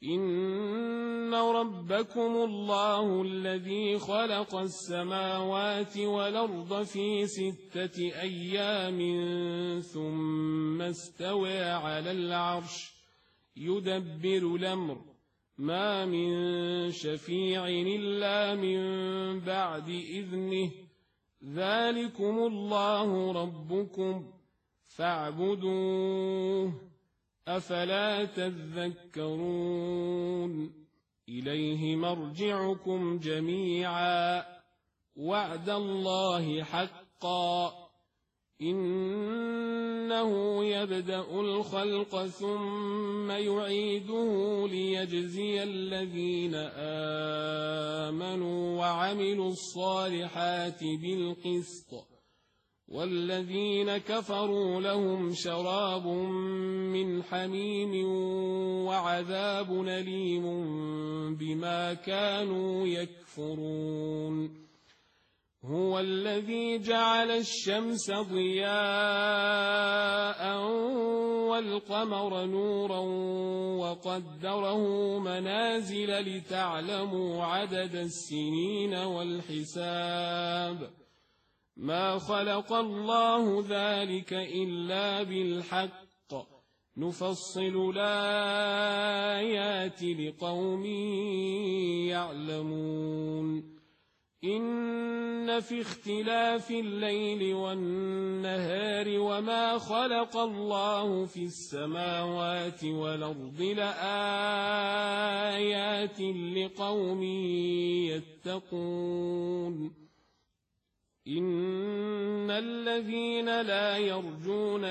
إن ربكم الله الذي خلق السماوات والأرض في 6 أيام ثم استوى على العرش يدبر الأمر ما من شفيع إلا من بعد إذنه ذلكم الله ربكم فاعبدوه أفلا تذكرون إليه مرجعكم جميعا وعد الله حقا إنه يبدأ الخلق ثم يعيده ليجزي الذين آمنوا وعملوا الصالحات بالقسط والذين كفروا لهم شراب من حميم وعذاب أليم بما كانوا يكفرون هو الذي جعل الشمس ضياء والقمر نورا وقدره منازل لتعلموا عدد السنين والحساب ما خلق الله ذلك إلا بالحق نفصل الآيات لقوم يعلمون إن في اختلاف الليل والنهار وما خلق الله في السماوات والأرض لآيات لقوم يتقون إن الذين لا يرجون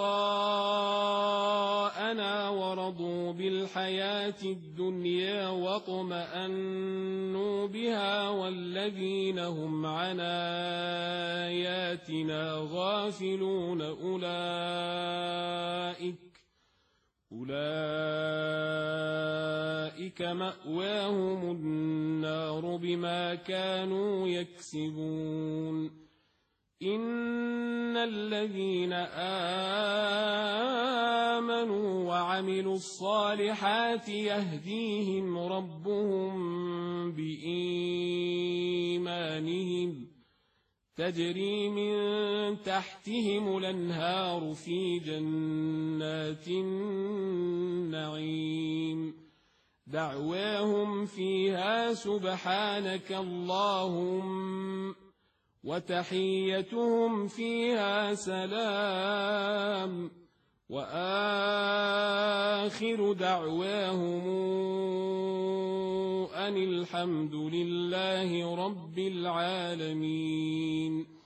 لقاءنا ورضوا بالحياة الدنيا واطمأنوا بها والذين هم عن آياتنا غافلون أولئك مأواهم النار بما كانوا يكسبون إن الذين آمنوا وعملوا الصالحات يهديهم ربهم بإيمانهم تجري من تحتهم الأنهار في جنات النعيم دعواهم فيها سبحانك اللهم وتحيتهم فيها سلام وآخر دعواهم أن الحمد لله رب العالمين.